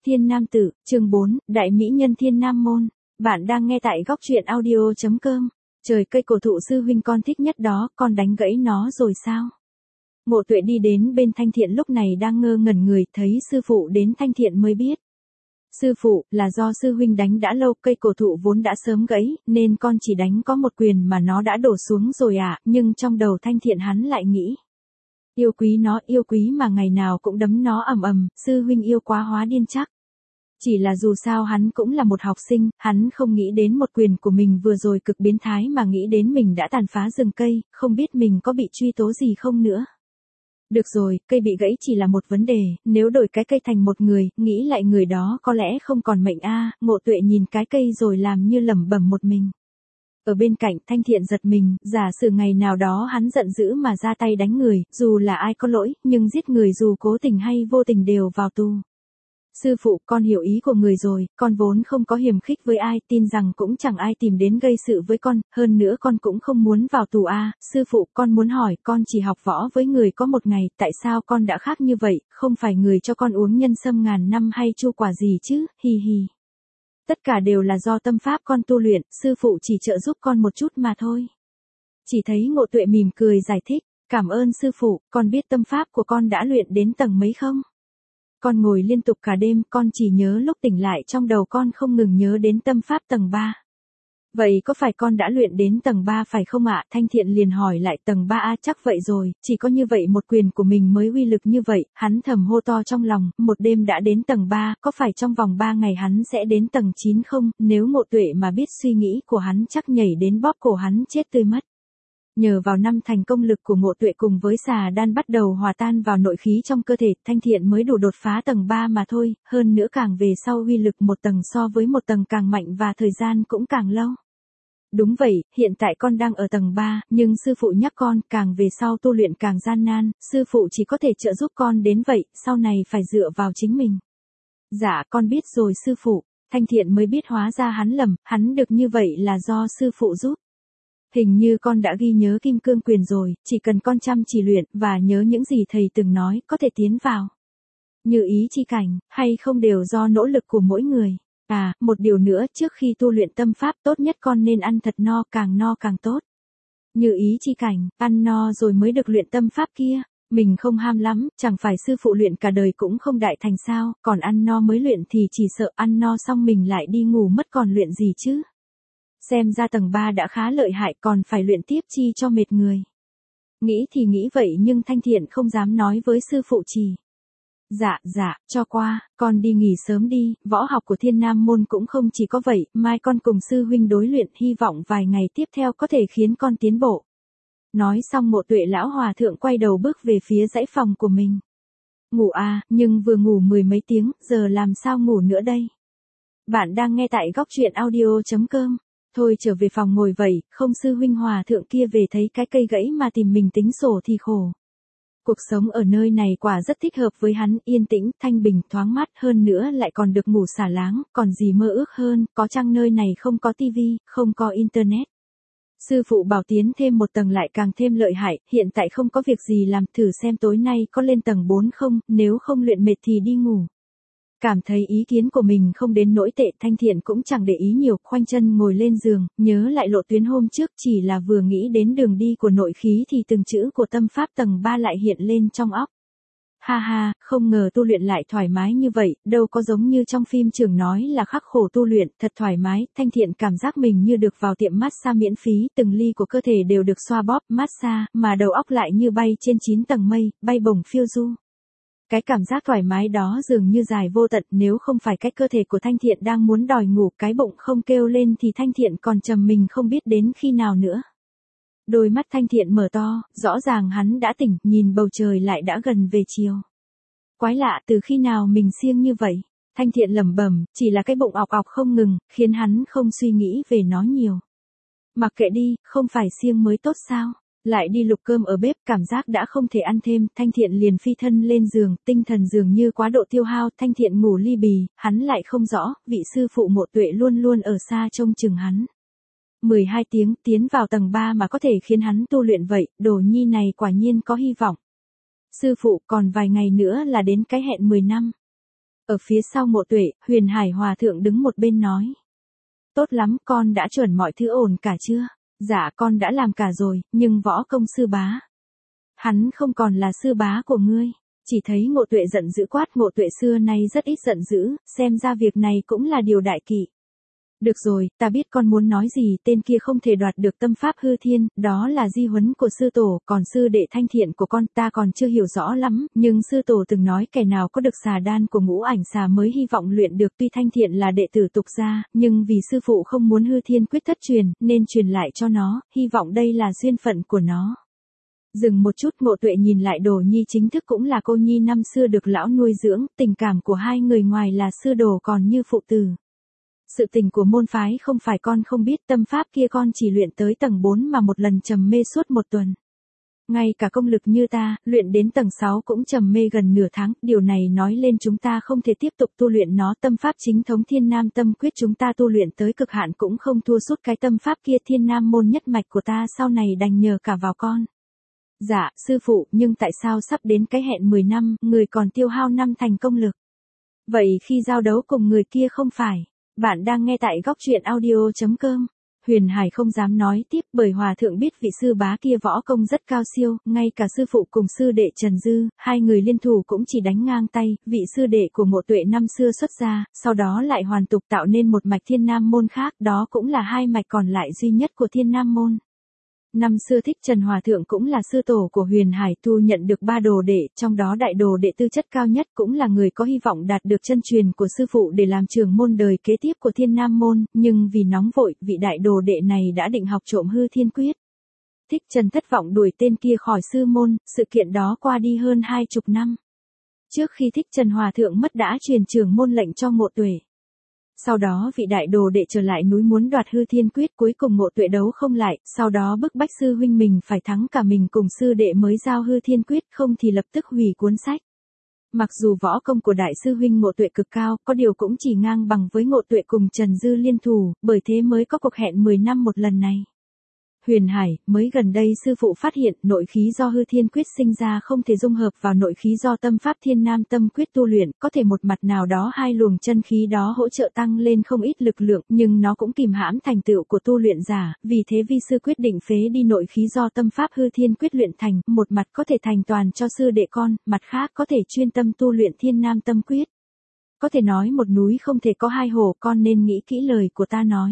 Thiên Nam Tử, chương 4, Đại Mỹ Nhân Thiên Nam Môn. Bạn đang nghe tại góc truyện audio.com. Trời, cây cổ thụ sư huynh con thích nhất đó, con đánh gãy nó rồi sao? Ngộ Tuệ đi đến bên Thanh Thiện lúc này đang ngơ ngẩn người, thấy sư phụ đến Thanh Thiện mới biết. Sư phụ, là do sư huynh đánh đã lâu, cây cổ thụ vốn đã sớm gãy, nên con chỉ đánh có một quyền mà nó đã đổ xuống rồi ạ, nhưng trong đầu Thanh Thiện hắn lại nghĩ. Yêu quý mà ngày nào cũng đấm nó ầm ầm, sư huynh yêu quá hóa điên chắc. Chỉ là dù sao hắn cũng là một học sinh, hắn không nghĩ đến một quyền của mình vừa rồi cực biến thái mà nghĩ đến mình đã tàn phá rừng cây, không biết mình có bị truy tố gì không nữa. Được rồi, cây bị gãy chỉ là một vấn đề, nếu đổi cái cây thành một người, nghĩ lại người đó có lẽ không còn mệnh a. Ngộ Tuệ nhìn cái cây rồi làm như lẩm bẩm một mình. Ở bên cạnh Thanh Thiện giật mình, giả sử ngày nào đó hắn giận dữ mà ra tay đánh người, dù là ai có lỗi, nhưng giết người dù cố tình hay vô tình đều vào tù. Sư phụ, con hiểu ý của người rồi, con vốn không có hiềm khích với ai, tin rằng cũng chẳng ai tìm đến gây sự với con, hơn nữa con cũng không muốn vào tù a. Sư phụ, con muốn hỏi, con chỉ học võ với người có một ngày, tại sao con đã khác như vậy, không phải người cho con uống nhân sâm ngàn năm hay chu quả gì chứ, hi hi. Tất cả đều là do tâm pháp con tu luyện, sư phụ chỉ trợ giúp con một chút mà thôi. Chỉ thấy Ngộ Tuệ mỉm cười giải thích, cảm ơn sư phụ, con biết tâm pháp của con đã luyện đến tầng mấy không? Con ngồi liên tục cả đêm, con chỉ nhớ lúc tỉnh lại trong đầu con không ngừng nhớ đến tâm pháp tầng 3. Vậy có phải con đã luyện đến tầng 3 phải không ạ? Thanh Thiện liền hỏi lại tầng 3 chắc vậy rồi, chỉ có như vậy một quyền của mình mới uy lực như vậy, hắn thầm hô to trong lòng, một đêm đã đến tầng 3, có phải trong vòng 3 ngày hắn sẽ đến tầng 9 không? Nếu Ngộ Tuệ mà biết suy nghĩ của hắn chắc nhảy đến bóp cổ hắn chết tươi mất. Nhờ vào năm thành công lực của Ngộ Tuệ cùng với xà đan bắt đầu hòa tan vào nội khí trong cơ thể, Thanh Thiện mới đủ đột phá tầng 3 mà thôi, hơn nữa càng về sau uy lực một tầng so với một tầng càng mạnh và thời gian cũng càng lâu. Đúng vậy, hiện tại con đang ở tầng 3, nhưng sư phụ nhắc con, càng về sau tu luyện càng gian nan, sư phụ chỉ có thể trợ giúp con đến vậy, sau này phải dựa vào chính mình. Dạ, con biết rồi sư phụ. Thanh Thiện mới biết hóa ra hắn lầm, hắn được như vậy là do sư phụ giúp. Hình như con đã ghi nhớ kim cương quyền rồi, chỉ cần con chăm chỉ luyện và nhớ những gì thầy từng nói, có thể tiến vào. Như ý chi cảnh, hay không đều do nỗ lực của mỗi người. À, một điều nữa, trước khi tu luyện tâm pháp tốt nhất con nên ăn thật no càng tốt. Như ý chi cảnh, ăn no rồi mới được luyện tâm pháp kia. Mình không ham lắm, chẳng phải sư phụ luyện cả đời cũng không đại thành sao, còn ăn no mới luyện thì chỉ sợ ăn no xong mình lại đi ngủ mất còn luyện gì chứ. Xem ra tầng 3 đã khá lợi hại còn phải luyện tiếp chi cho mệt người. Nghĩ thì nghĩ vậy nhưng Thanh Thiện không dám nói với sư phụ trì. Dạ, cho qua, con đi nghỉ sớm đi, võ học của Thiên Nam Môn cũng không chỉ có vậy, mai con cùng sư huynh đối luyện, hy vọng vài ngày tiếp theo có thể khiến con tiến bộ. Nói xong Ngộ Tuệ lão hòa thượng quay đầu bước về phía dãy phòng của mình. Ngủ à, nhưng vừa ngủ mười mấy tiếng, giờ làm sao ngủ nữa đây? Bạn đang nghe tại góc truyện audio.com. Thôi trở về phòng ngồi vậy, không sư huynh hòa thượng kia về thấy cái cây gãy mà tìm mình tính sổ thì khổ. Cuộc sống ở nơi này quả rất thích hợp với hắn, yên tĩnh, thanh bình, thoáng mát, hơn nữa lại còn được ngủ xả láng, còn gì mơ ước hơn, có chăng nơi này không có tivi, không có internet. Sư phụ bảo tiến thêm một tầng lại càng thêm lợi hại, hiện tại không có việc gì làm, thử xem tối nay có lên tầng 4 không, nếu không luyện mệt thì đi ngủ. Cảm thấy ý kiến của mình không đến nỗi tệ, Thanh Thiện cũng chẳng để ý nhiều, khoanh chân ngồi lên giường, nhớ lại lộ tuyến hôm trước, chỉ là vừa nghĩ đến đường đi của nội khí thì từng chữ của tâm pháp tầng 3 lại hiện lên trong óc. Ha ha, không ngờ tu luyện lại thoải mái như vậy, đâu có giống như trong phim trường nói là khắc khổ tu luyện, thật thoải mái, Thanh Thiện cảm giác mình như được vào tiệm massage miễn phí, từng ly của cơ thể đều được xoa bóp, massage, mà đầu óc lại như bay trên 9 tầng mây, bay bổng phiêu du. Cái cảm giác thoải mái đó dường như dài vô tận, nếu không phải cái cơ thể của Thanh Thiện đang muốn đòi ngủ, cái bụng không kêu lên thì Thanh Thiện còn trầm mình không biết đến khi nào nữa. Đôi mắt Thanh Thiện mở to, rõ ràng hắn đã tỉnh, nhìn bầu trời lại đã gần về chiều. Quái lạ, từ khi nào mình siêng như vậy? Thanh Thiện lẩm bẩm, chỉ là cái bụng ọc ọc không ngừng, khiến hắn không suy nghĩ về nó nhiều. Mặc kệ đi, không phải siêng mới tốt sao? Lại đi lục cơm ở bếp, cảm giác đã không thể ăn thêm, Thanh Thiện liền phi thân lên giường, tinh thần dường như quá độ tiêu hao, Thanh Thiện ngủ li bì, hắn lại không rõ, vị sư phụ Ngộ Tuệ luôn luôn ở xa trông chừng hắn. 12 tiếng tiến vào tầng 3 mà có thể khiến hắn tu luyện vậy, đồ nhi này quả nhiên có hy vọng. Sư phụ, còn vài ngày nữa là đến cái hẹn 10 năm. Ở phía sau Mộ Tuệ, Huyền Hải Hòa Thượng đứng một bên nói. Tốt lắm, con đã chuẩn mọi thứ ổn cả chưa? Dạ con đã làm cả rồi, nhưng võ công sư bá. Hắn không còn là sư bá của ngươi. Chỉ thấy Mộ Tuệ giận dữ quát. Mộ Tuệ xưa nay rất ít giận dữ, xem ra việc này cũng là điều đại kỵ. Được rồi, ta biết con muốn nói gì, tên kia không thể đoạt được tâm pháp hư thiên, đó là di huấn của sư tổ, còn sư đệ Thanh Thiện của con ta còn chưa hiểu rõ lắm, nhưng sư tổ từng nói kẻ nào có được xà đan của Ngũ Ảnh Xà mới hy vọng luyện được. Tuy Thanh Thiện là đệ tử tục gia, nhưng vì sư phụ không muốn hư thiên quyết thất truyền, nên truyền lại cho nó, hy vọng đây là duyên phận của nó. Dừng một chút, Mộ Tuệ nhìn lại Đồ Nhi chính thức cũng là cô nhi năm xưa được lão nuôi dưỡng, tình cảm của hai người ngoài là sư đồ còn như phụ tử. Sự tình của môn phái không phải con không biết, tâm pháp kia con chỉ luyện tới tầng 4 mà một lần trầm mê suốt một tuần. Ngay cả công lực như ta, luyện đến tầng 6 cũng trầm mê gần nửa tháng, điều này nói lên chúng ta không thể tiếp tục tu luyện nó. Tâm pháp chính thống Thiên Nam Tâm Quyết chúng ta tu luyện tới cực hạn cũng không thua sút cái tâm pháp kia. Thiên Nam môn nhất mạch của ta sau này đành nhờ cả vào con. Dạ, sư phụ, nhưng tại sao sắp đến cái hẹn 10 năm, người còn tiêu hao 5 thành công lực? Vậy khi giao đấu cùng người kia không phải? Bạn đang nghe tại góc truyện audio.com. Huyền Hải không dám nói tiếp bởi Hòa Thượng biết vị sư bá kia võ công rất cao siêu, ngay cả sư phụ cùng sư đệ Trần Dư, hai người liên thủ cũng chỉ đánh ngang tay. Vị sư đệ của Mộ Tuệ năm xưa xuất gia, sau đó lại hoàn tục tạo nên một mạch Thiên Nam môn khác, đó cũng là hai mạch còn lại duy nhất của Thiên Nam môn. Năm xưa Thích Trần Hòa Thượng cũng là sư tổ của Huyền Hải, tu nhận được 3 đồ đệ, trong đó đại đồ đệ tư chất cao nhất cũng là người có hy vọng đạt được chân truyền của sư phụ để làm trưởng môn đời kế tiếp của Thiên Nam môn, nhưng vì nóng vội, vị đại đồ đệ này đã định học trộm hư thiên quyết. Thích Trần thất vọng đuổi tên kia khỏi sư môn, sự kiện đó qua đi hơn 20 năm. Trước khi Thích Trần Hòa Thượng mất đã truyền trưởng môn lệnh cho Mộ Tuệ. Sau đó vị đại đồ đệ trở lại núi muốn đoạt hư thiên quyết, cuối cùng Mộ Tuệ đấu không lại, sau đó bức bách sư huynh mình phải thắng cả mình cùng sư đệ mới giao hư thiên quyết, không thì lập tức hủy cuốn sách. Mặc dù võ công của đại sư huynh Mộ Tuệ cực cao, có điều cũng chỉ ngang bằng với Mộ Tuệ cùng Trần Dư liên thủ, bởi thế mới có cuộc hẹn 10 năm một lần này. Huyền Hải, mới gần đây sư phụ phát hiện nội khí do hư thiên quyết sinh ra không thể dung hợp vào nội khí do tâm pháp Thiên Nam Tâm Quyết tu luyện, có thể một mặt nào đó hai luồng chân khí đó hỗ trợ tăng lên không ít lực lượng, nhưng nó cũng kìm hãm thành tựu của tu luyện giả, vì thế vi sư quyết định phế đi nội khí do tâm pháp hư thiên quyết luyện thành, một mặt có thể thành toàn cho sư đệ con, mặt khác có thể chuyên tâm tu luyện Thiên Nam Tâm Quyết. Có thể nói một núi không thể có hai hồ, con nên nghĩ kỹ lời của ta nói.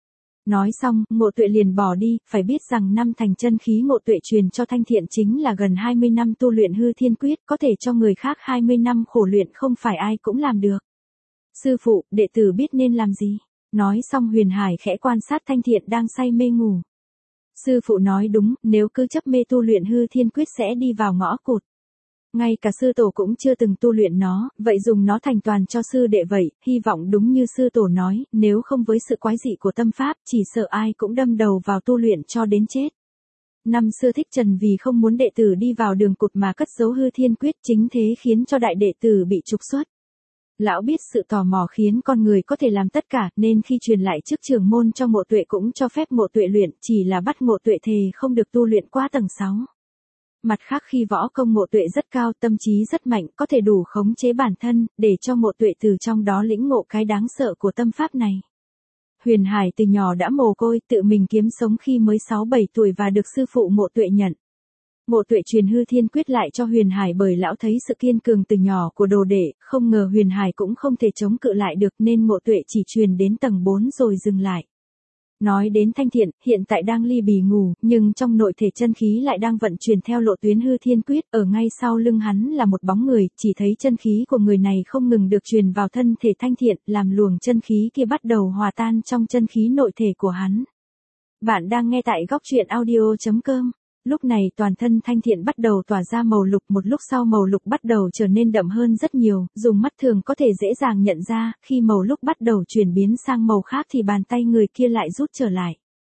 Nói xong, Mộ Tuệ liền bỏ đi, phải biết rằng 5 thành chân khí Mộ Tuệ truyền cho Thanh Thiện chính là gần 20 năm tu luyện hư thiên quyết, có thể cho người khác 20 năm khổ luyện không phải ai cũng làm được. Sư phụ, đệ tử biết nên làm gì? Nói xong Huyền Hải khẽ quan sát Thanh Thiện đang say mê ngủ. Sư phụ nói đúng, nếu cứ chấp mê tu luyện hư thiên quyết sẽ đi vào ngõ cụt. Ngay cả sư tổ cũng chưa từng tu luyện nó, vậy dùng nó thành toàn cho sư đệ vậy, hy vọng đúng như sư tổ nói, nếu không với sự quái dị của tâm pháp, chỉ sợ ai cũng đâm đầu vào tu luyện cho đến chết. Năm xưa Thích Trần vì không muốn đệ tử đi vào đường cụt mà cất giấu hư thiên quyết, chính thế khiến cho đại đệ tử bị trục xuất. Lão biết sự tò mò khiến con người có thể làm tất cả, nên khi truyền lại chức trưởng môn cho Mộ Tuệ cũng cho phép Mộ Tuệ luyện, chỉ là bắt Mộ Tuệ thề không được tu luyện qua tầng 6. Mặt khác khi võ công Mộ Tuệ rất cao, tâm trí rất mạnh, có thể đủ khống chế bản thân, để cho Mộ Tuệ từ trong đó lĩnh ngộ cái đáng sợ của tâm pháp này. Huyền Hải từ nhỏ đã mồ côi, tự mình kiếm sống khi mới 6-7 tuổi và được sư phụ Mộ Tuệ nhận. Mộ Tuệ truyền hư thiên quyết lại cho Huyền Hải bởi lão thấy sự kiên cường từ nhỏ của đồ đệ, không ngờ Huyền Hải cũng không thể chống cự lại được nên Mộ Tuệ chỉ truyền đến tầng 4 rồi dừng lại. Nói đến Thanh Thiện, hiện tại đang ly bì ngủ, nhưng trong nội thể chân khí lại đang vận chuyển theo lộ tuyến hư thiên quyết, ở ngay sau lưng hắn là một bóng người, chỉ thấy chân khí của người này không ngừng được truyền vào thân thể Thanh Thiện, làm luồng chân khí kia bắt đầu hòa tan trong chân khí nội thể của hắn. Bạn đang nghe tại góc truyện audio.com. Lúc này toàn thân Thanh Thiện bắt đầu tỏa ra màu lục, một lúc sau màu lục bắt đầu trở nên đậm hơn rất nhiều, dùng mắt thường có thể dễ dàng nhận ra, khi màu lục bắt đầu chuyển biến sang màu khác thì bàn tay người kia lại rút trở lại.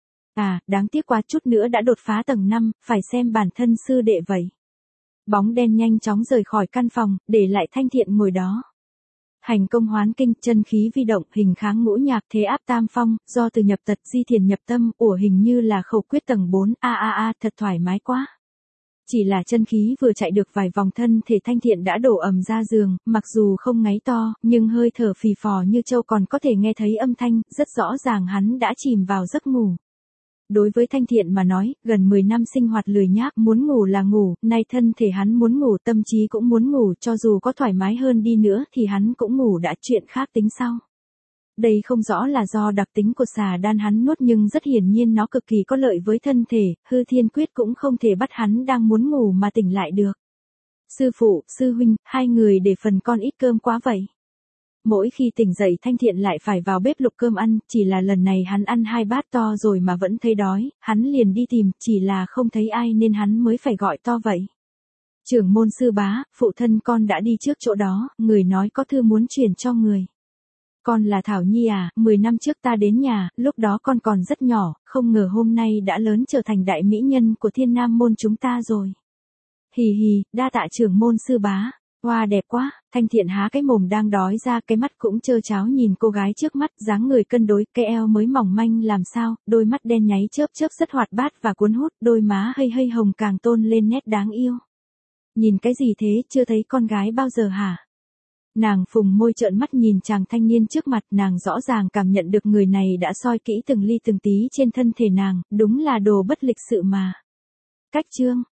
À, đáng tiếc quá, chút nữa đã đột phá tầng 5, phải xem bản thân sư đệ vậy. Bóng đen nhanh chóng rời khỏi căn phòng, để lại Thanh Thiện ngồi đó. Hành công hoán kinh, chân khí vi động, hình kháng ngũ nhạc, thế áp tam phong, do từ nhập tật, di thiền nhập tâm, hình như là khẩu quyết tầng 4, thật thoải mái quá. Chỉ là chân khí vừa chạy được vài vòng thân thể Thanh Thiện đã đổ ầm ra giường, mặc dù không ngáy to, nhưng hơi thở phì phò như trâu còn có thể nghe thấy âm thanh, rất rõ ràng hắn đã chìm vào giấc ngủ. Đối với Thanh Thiện mà nói, gần 10 năm sinh hoạt lười nhác, muốn ngủ là ngủ, nay thân thể hắn muốn ngủ, tâm trí cũng muốn ngủ, cho dù có thoải mái hơn đi nữa thì hắn cũng ngủ đã, chuyện khác tính sau. Đây không rõ là do đặc tính của xà đan hắn nuốt nhưng rất hiển nhiên nó cực kỳ có lợi với thân thể, hư thiên quyết cũng không thể bắt hắn đang muốn ngủ mà tỉnh lại được. Sư phụ, sư huynh, hai người để phần con ít cơm quá vậy. Mỗi khi tỉnh dậy Thanh Thiện lại phải vào bếp lục cơm ăn, chỉ là lần này hắn ăn 2 bát to rồi mà vẫn thấy đói, hắn liền đi tìm, chỉ là không thấy ai nên hắn mới phải gọi to vậy. Trưởng môn sư bá, phụ thân con đã đi trước chỗ đó, người nói có thư muốn chuyển cho người. Con là Thảo Nhi à, 10 năm trước ta đến nhà, lúc đó con còn rất nhỏ, không ngờ hôm nay đã lớn trở thành đại mỹ nhân của Thiên Nam môn chúng ta rồi. Hì hì, đa tạ trưởng môn sư bá. Hoa đẹp quá, Thanh Thiện há cái mồm đang đói ra, cái mắt cũng trơ tráo nhìn cô gái trước mắt, dáng người cân đối, cái eo mới mỏng manh làm sao, đôi mắt đen nháy chớp chớp rất hoạt bát và cuốn hút, đôi má hơi hơi hồng càng tôn lên nét đáng yêu. Nhìn cái gì thế, chưa thấy con gái bao giờ hả? Nàng phùng môi trợn mắt nhìn chàng thanh niên trước mặt, nàng rõ ràng cảm nhận được người này đã soi kỹ từng ly từng tí trên thân thể nàng, đúng là đồ bất lịch sự mà. Cách chương